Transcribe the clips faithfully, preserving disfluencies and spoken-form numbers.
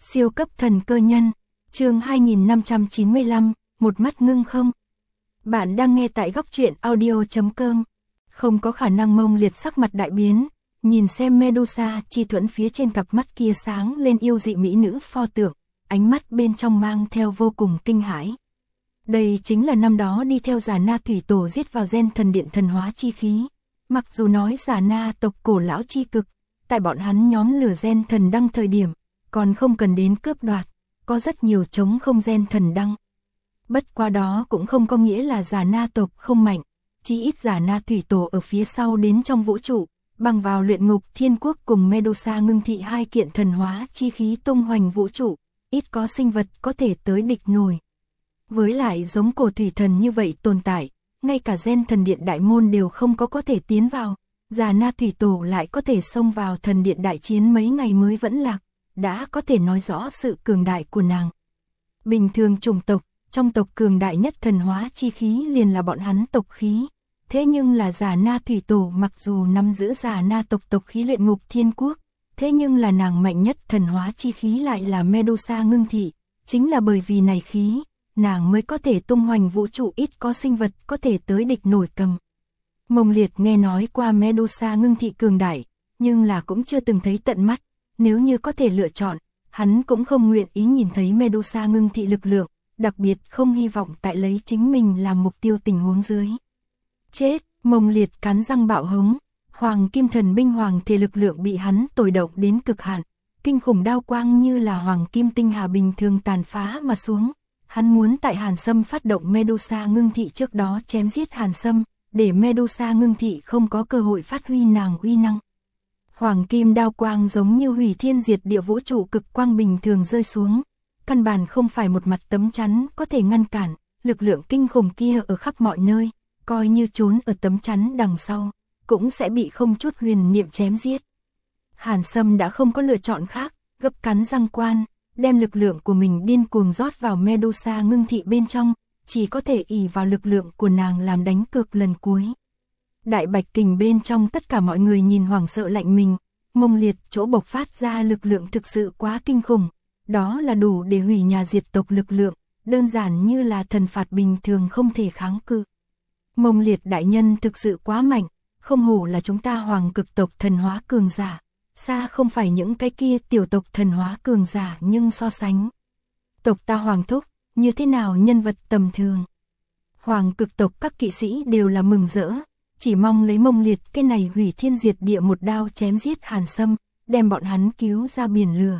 Siêu cấp thần cơ nhân, chương hai nghìn năm trăm chín mươi lăm, một mắt ngưng không. Bạn đang nghe tại góc truyện audio chấm com. Không có khả năng Mông Liệt sắc mặt đại biến, nhìn xem Medusa chi thuẫn phía trên cặp mắt kia sáng lên yêu dị mỹ nữ pho tượng, ánh mắt bên trong mang theo vô cùng kinh hãi. Đây chính là năm đó đi theo Già Na thủy tổ giết vào gen thần điện thần hóa chi khí. Mặc dù nói Già Na tộc cổ lão chi cực, tại bọn hắn nhóm lửa gen thần đăng thời điểm, còn không cần đến cướp đoạt, có rất nhiều chống không gen thần đăng. Bất qua đó cũng không có nghĩa là Già Na tộc không mạnh, chỉ ít Già Na thủy tổ ở phía sau đến trong vũ trụ, bằng vào luyện ngục thiên quốc cùng Medusa ngưng thị hai kiện thần hóa chi khí tung hoành vũ trụ, ít có sinh vật có thể tới địch nổi. Với lại giống cổ thủy thần như vậy tồn tại, ngay cả gen thần điện đại môn đều không có có thể tiến vào, Già Na thủy tổ lại có thể xông vào thần điện đại chiến mấy ngày mới vẫn lạc, đã có thể nói rõ sự cường đại của nàng. Bình thường chủng tộc, trong tộc cường đại nhất thần hóa chi khí liền là bọn hắn tộc khí, thế nhưng là Già Na thủy tổ mặc dù nắm giữ Già Na tộc tộc khí luyện ngục thiên quốc, thế nhưng là nàng mạnh nhất thần hóa chi khí lại là Medusa ngưng thị, chính là bởi vì này khí, nàng mới có thể tung hoành vũ trụ, ít có sinh vật có thể tới địch nổi cầm. Mông Liệt nghe nói qua Medusa ngưng thị cường đại, nhưng là cũng chưa từng thấy tận mắt, nếu như có thể lựa chọn, hắn cũng không nguyện ý nhìn thấy Medusa ngưng thị lực lượng, đặc biệt không hy vọng tại lấy chính mình làm mục tiêu tình huống dưới. Chết, Mông Liệt cắn răng bạo hống, Hoàng Kim Thần binh hoàng thể lực lượng bị hắn tồi động đến cực hạn, kinh khủng đao quang như là hoàng kim tinh hà bình thường tàn phá mà xuống. Hắn muốn tại Hàn Sâm phát động Medusa ngưng thị trước đó chém giết Hàn Sâm, để Medusa ngưng thị không có cơ hội phát huy nàng uy năng. Hoàng kim đao quang giống như hủy thiên diệt địa vũ trụ cực quang bình thường rơi xuống, căn bản không phải một mặt tấm chắn có thể ngăn cản, lực lượng kinh khủng kia ở khắp mọi nơi, coi như trốn ở tấm chắn đằng sau, cũng sẽ bị không chút huyền niệm chém giết. Hàn Sâm đã không có lựa chọn khác, gấp cắn răng quan, đem lực lượng của mình điên cuồng rót vào Medusa ngưng thị bên trong, chỉ có thể ỷ vào lực lượng của nàng làm đánh cược lần cuối. Đại bạch kình bên trong tất cả mọi người nhìn hoảng sợ lạnh mình, Mông Liệt chỗ bộc phát ra lực lượng thực sự quá kinh khủng, đó là đủ để hủy nhà diệt tộc lực lượng, đơn giản như là thần phạt bình thường không thể kháng cự. Mông Liệt đại nhân thực sự quá mạnh, không hổ là chúng ta hoàng cực tộc thần hóa cường giả, xa không phải những cái kia tiểu tộc thần hóa cường giả nhưng so sánh. Tộc ta hoàng thúc, như thế nào nhân vật tầm thường. Hoàng cực tộc các kỵ sĩ đều là mừng rỡ, chỉ mong lấy Mông Liệt cái này hủy thiên diệt địa một đao chém giết Hàn Sâm, đem bọn hắn cứu ra biển lửa.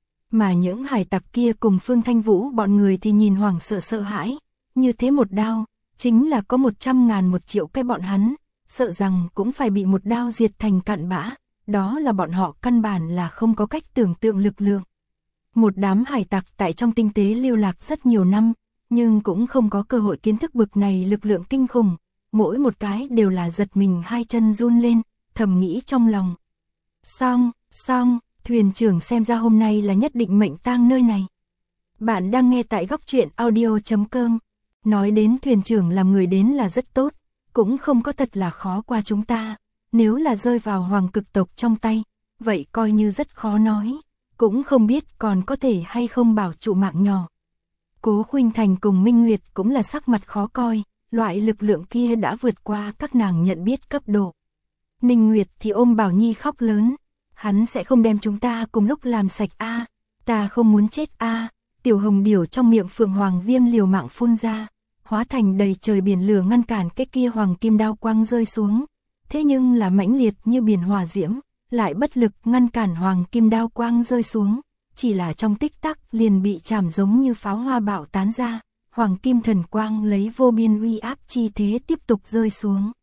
Mà những hải tặc kia cùng Phương Thanh Vũ bọn người thì nhìn hoảng sợ sợ hãi, như thế một đao, chính là có một trăm ngàn một triệu cái bọn hắn, sợ rằng cũng phải bị một đao diệt thành cặn bã, đó là bọn họ căn bản là không có cách tưởng tượng lực lượng. Một đám hải tặc tại trong tinh tế lưu lạc rất nhiều năm, nhưng cũng không có cơ hội kiến thức bực này lực lượng kinh khủng, mỗi một cái đều là giật mình hai chân run lên, thầm nghĩ trong lòng. Xong, xong, thuyền trưởng xem ra hôm nay là nhất định mệnh tang nơi này. Bạn đang nghe tại góc truyện audio chấm com. Nói đến thuyền trưởng làm người đến là rất tốt, cũng không có thật là khó qua chúng ta, nếu là rơi vào hoàng cực tộc trong tay, vậy coi như rất khó nói, cũng không biết còn có thể hay không bảo trụ mạng nhỏ. Cố Khuynh Thành cùng Minh Nguyệt cũng là sắc mặt khó coi, loại lực lượng kia đã vượt qua các nàng nhận biết cấp độ. Ninh Nguyệt thì ôm Bảo Nhi khóc lớn, hắn sẽ không đem chúng ta cùng lúc làm sạch a, ta không muốn chết a. Tiểu Hồng Điểu trong miệng Phượng Hoàng Viêm liều mạng phun ra, hóa thành đầy trời biển lửa ngăn cản cái kia hoàng kim đao quang rơi xuống. Thế nhưng là mãnh liệt như biển hỏa diễm, lại bất lực ngăn cản hoàng kim đao quang rơi xuống, chỉ là trong tích tắc liền bị chạm giống như pháo hoa bạo tán ra, hoàng kim thần quang lấy vô biên uy áp chi thế tiếp tục rơi xuống.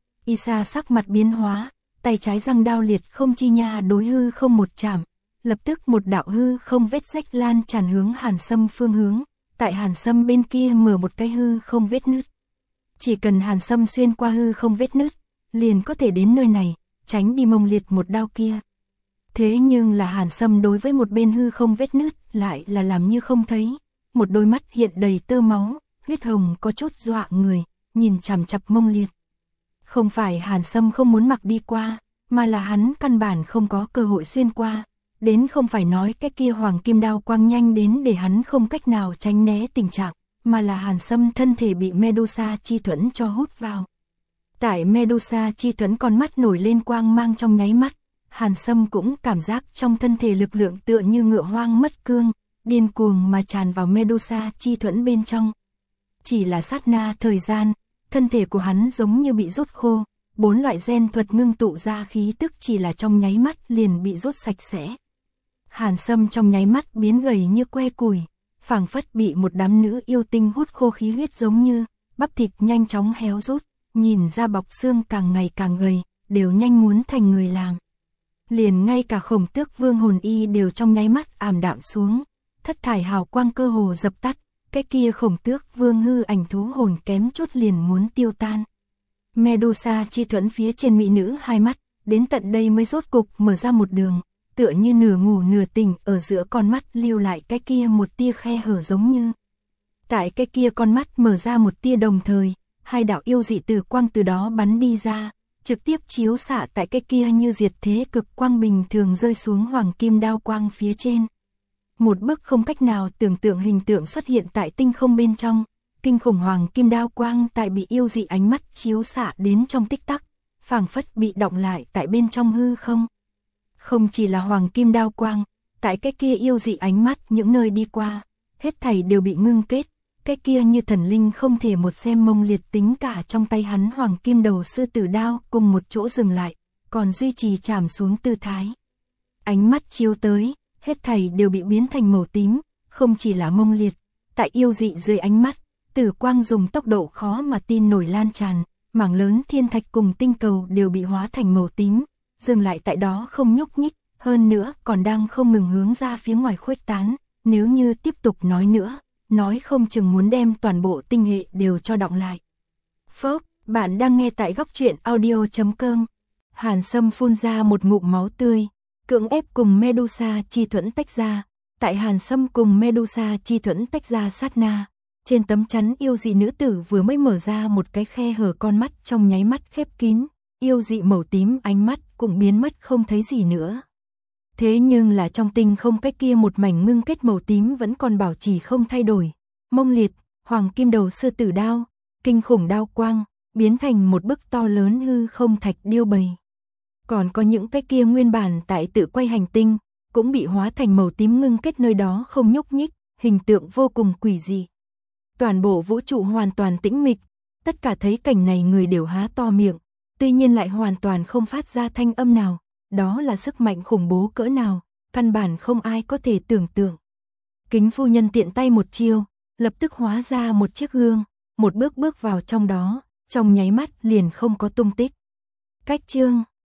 Isa sắc mặt biến hóa, tay trái răng đao liệt không chi nha đối hư không một chạm, lập tức một đạo hư không vết rách lan tràn hướng Hàn Sâm phương hướng, tại Hàn Sâm bên kia mở một cái hư không vết nứt. Chỉ cần Hàn Sâm xuyên qua hư không vết nứt, liền có thể đến nơi này, tránh đi Mông Liệt một đao kia. Thế nhưng là Hàn Sâm đối với một bên hư không vết nứt lại là làm như không thấy, một đôi mắt hiện đầy tơ máu, huyết hồng có chút dọa người, nhìn chằm chằm Mông Liệt. Không phải Hàn Sâm không muốn mặc đi qua, mà là hắn căn bản không có cơ hội xuyên qua, đến không phải nói cái kia hoàng kim đao quang nhanh đến để hắn không cách nào tránh né tình trạng, mà là Hàn Sâm thân thể bị Medusa chi thuẫn cho hút vào. Tại Medusa chi thuẫn con mắt nổi lên quang mang trong nháy mắt, Hàn Sâm cũng cảm giác trong thân thể lực lượng tựa như ngựa hoang mất cương, điên cuồng mà tràn vào Medusa chi thuẫn bên trong. Chỉ là sát na thời gian, thân thể của hắn giống như bị rút khô, bốn loại gen thuật ngưng tụ ra khí tức chỉ là trong nháy mắt liền bị rút sạch sẽ. Hàn Sâm trong nháy mắt biến gầy như que củi, phảng phất bị một đám nữ yêu tinh hút khô khí huyết giống như, bắp thịt nhanh chóng héo rút, nhìn ra bọc xương càng ngày càng gầy, đều nhanh muốn thành người làm. Liền ngay cả Khổng Tước Vương hồn y đều trong nháy mắt ảm đạm xuống, thất thải hào quang cơ hồ dập tắt, cái kia Khổng Tước Vương hư ảnh thú hồn kém chút liền muốn tiêu tan. Medusa chi thuẫn phía trên mỹ nữ hai mắt, đến tận đây mới rốt cục mở ra một đường, tựa như nửa ngủ nửa tỉnh, ở giữa con mắt lưu lại cái kia một tia khe hở giống như. Tại cái kia con mắt mở ra một tia đồng thời, hai đạo yêu dị từ quang từ đó bắn đi ra, trực tiếp chiếu xạ tại cái kia như diệt thế cực quang bình thường rơi xuống hoàng kim đao quang phía trên. Một bức không cách nào tưởng tượng hình tượng xuất hiện tại tinh không bên trong, kinh khủng hoàng kim đao quang tại bị yêu dị ánh mắt chiếu xạ đến trong tích tắc, phảng phất bị động lại tại bên trong hư không. Không chỉ là hoàng kim đao quang, tại cái kia yêu dị ánh mắt những nơi đi qua, hết thảy đều bị ngưng kết, cái kia như thần linh không thể một xem mông liệt tính cả trong tay hắn hoàng kim đầu sư tử đao cùng một chỗ dừng lại, còn duy trì chạm xuống tư thái. Ánh mắt chiếu tới, hết thảy đều bị biến thành màu tím, không chỉ là mông liệt, tại yêu dị dưới ánh mắt, tử quang dùng tốc độ khó mà tin nổi lan tràn, mảng lớn thiên thạch cùng tinh cầu đều bị hóa thành màu tím, dừng lại tại đó không nhúc nhích, hơn nữa còn đang không ngừng hướng ra phía ngoài khuếch tán, nếu như tiếp tục nói nữa, nói không chừng muốn đem toàn bộ tinh hệ đều cho đọng lại. Phốc, bạn đang nghe tại góc truyện audio chấm com. Hàn Sâm phun ra một ngụm máu tươi, cưỡng ép cùng Medusa chi thuẫn tách ra, tại Hàn Sâm cùng Medusa chi thuẫn tách ra sát na, trên tấm chắn yêu dị nữ tử vừa mới mở ra một cái khe hở con mắt trong nháy mắt khép kín, yêu dị màu tím ánh mắt cũng biến mất không thấy gì nữa. Thế nhưng là trong tinh không cái kia một mảnh ngưng kết màu tím vẫn còn bảo trì không thay đổi, mông liệt, hoàng kim đầu sư tử đao, kinh khủng đao quang, biến thành một bức to lớn hư không thạch điêu bầy. Còn có những cái kia nguyên bản tại tự quay hành tinh, cũng bị hóa thành màu tím ngưng kết nơi đó không nhúc nhích, hình tượng vô cùng quỷ dị. Toàn bộ vũ trụ hoàn toàn tĩnh mịch, tất cả thấy cảnh này người đều há to miệng, tuy nhiên lại hoàn toàn không phát ra thanh âm nào, đó là sức mạnh khủng bố cỡ nào, căn bản không ai có thể tưởng tượng. Kính phu nhân tiện tay một chiêu, lập tức hóa ra một chiếc gương, một bước bước vào trong đó, trong nháy mắt liền không có tung tích. Cách chương